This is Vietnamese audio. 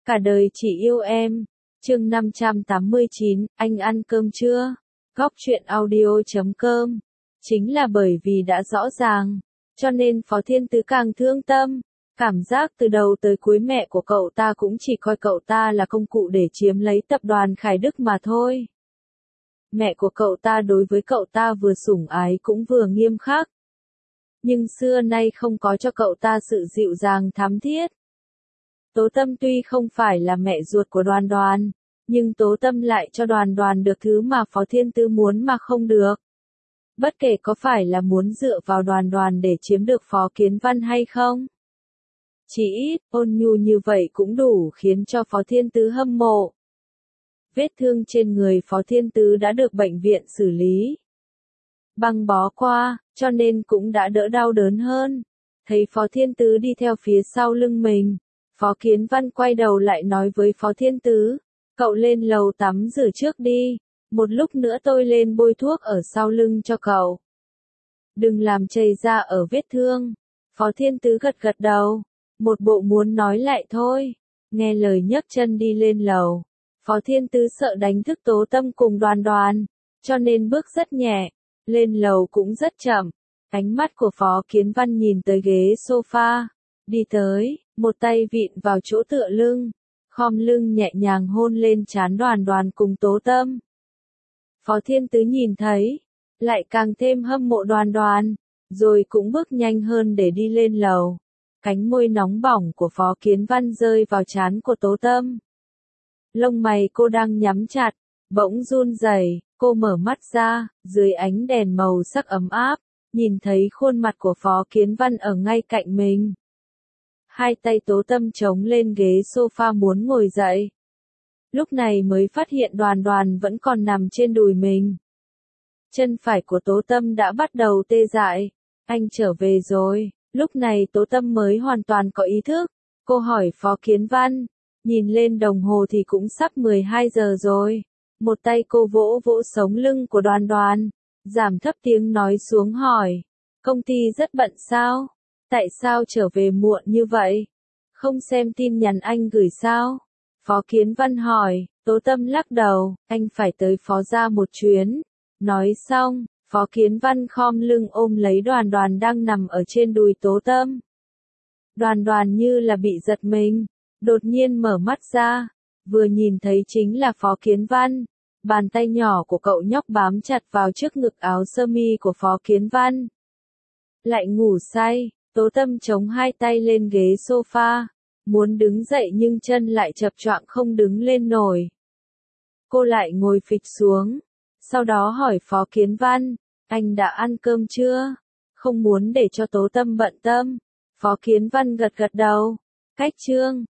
Cả đời chỉ yêu em. Chương 589, anh ăn cơm chưa? Góc truyện audio.com. Chính là bởi vì đã rõ ràng, cho nên Phó Thiên Tứ càng thương tâm. Cảm giác từ đầu tới cuối mẹ của cậu ta cũng chỉ coi cậu ta là công cụ để chiếm lấy tập đoàn Khải Đức mà thôi. Mẹ của cậu ta đối với cậu ta vừa sủng ái cũng vừa nghiêm khắc. Nhưng xưa nay không có cho cậu ta sự dịu dàng thắm thiết. Tố Tâm tuy không phải là mẹ ruột của Đoàn Đoàn, nhưng Tố Tâm lại cho Đoàn Đoàn được thứ mà Phó Thiên Tứ muốn mà không được. Bất kể có phải là muốn dựa vào Đoàn Đoàn để chiếm được Phó Kiến Văn hay không. Chỉ ít, ôn nhu như vậy cũng đủ khiến cho Phó Thiên Tứ hâm mộ. Vết thương trên người Phó Thiên Tứ đã được bệnh viện xử lý. Băng bó qua, cho nên cũng đã đỡ đau đớn hơn. Thấy Phó Thiên Tứ đi theo phía sau lưng mình, Phó Kiến Văn quay đầu lại nói với Phó Thiên Tứ, cậu lên lầu tắm rửa trước đi, một lúc nữa tôi lên bôi thuốc ở sau lưng cho cậu. Đừng làm chảy ra ở vết thương. Phó Thiên Tứ gật gật đầu, một bộ muốn nói lại thôi, nghe lời nhấc chân đi lên lầu. Phó Thiên Tứ sợ đánh thức Tố Tâm cùng Đoàn Đoàn, cho nên bước rất nhẹ, lên lầu cũng rất chậm. Ánh mắt của Phó Kiến Văn nhìn tới ghế sofa, đi tới, một tay vịn vào chỗ tựa lưng, khom lưng nhẹ nhàng hôn lên trán Đoàn Đoàn cùng Tố Tâm. Phó Thiên Tứ nhìn thấy, lại càng thêm hâm mộ Đoàn Đoàn, rồi cũng bước nhanh hơn để đi lên lầu. Cánh môi nóng bỏng của Phó Kiến Văn rơi vào trán của Tố Tâm. Lông mày cô đang nhắm chặt, bỗng run rẩy, cô mở mắt ra, dưới ánh đèn màu sắc ấm áp, nhìn thấy khuôn mặt của Phó Kiến Văn ở ngay cạnh mình. Hai tay Tố Tâm chống lên ghế sofa muốn ngồi dậy. Lúc này mới phát hiện Đoàn Đoàn vẫn còn nằm trên đùi mình. Chân phải của Tố Tâm đã bắt đầu tê dại. Anh trở về rồi. Lúc này Tố Tâm mới hoàn toàn có ý thức. Cô hỏi Phó Kiến Văn. Nhìn lên đồng hồ thì cũng sắp 12 giờ rồi. Một tay cô vỗ vỗ sống lưng của Đoàn Đoàn. Giảm thấp tiếng nói xuống hỏi. Công ty rất bận sao? Tại sao trở về muộn như vậy? Không xem tin nhắn anh gửi sao? Phó Kiến Văn hỏi. Tố Tâm lắc đầu. Anh phải tới Phó gia một chuyến. Nói xong, Phó Kiến Văn khom lưng ôm lấy Đoàn Đoàn đang nằm ở trên đùi Tố Tâm. Đoàn Đoàn như là bị giật mình, đột nhiên mở mắt ra, vừa nhìn thấy chính là Phó Kiến Văn. Bàn tay nhỏ của cậu nhóc bám chặt vào trước ngực áo sơ mi của Phó Kiến Văn. Lại ngủ say, Tố Tâm chống hai tay lên ghế sofa, muốn đứng dậy nhưng chân lại chập choạng không đứng lên nổi. Cô lại ngồi phịch xuống. Sau đó hỏi Phó Kiến Văn, anh đã ăn cơm chưa? Không muốn để cho Tố Tâm bận tâm. Phó Kiến Văn gật gật đầu. Cách chương